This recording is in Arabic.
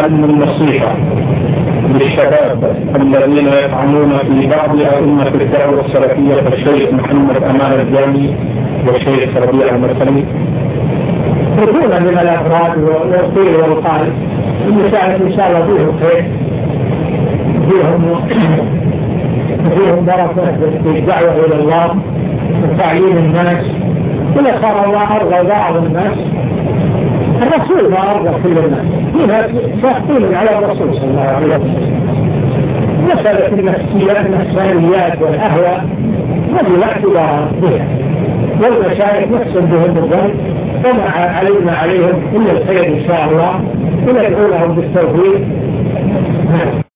من النصيحة للشباب الذين يطعنون في بعض أئمة الدعوة السلفية كالشيخ محمد أمان الجامي والشيخ ربيع المرسلي؟ يكون من الأفراد والقيل والقال المساعد إن شاء الله فيهم خير، فيهم بركة في الدعوة إلى الله وتعليم الناس. إذا صار الله أرضى بعض الناس، الرسول ما أرضى كل الناس، في ناس شاقين على الرسول صلى الله عليه وسلم. مسألة النفسيات والأهواء الذي لا اعتبار بها، والمشايخ نحسن بهم الظن وما عليهم إلا الخير إن شاء الله، وندعو لهم بالتوفيق.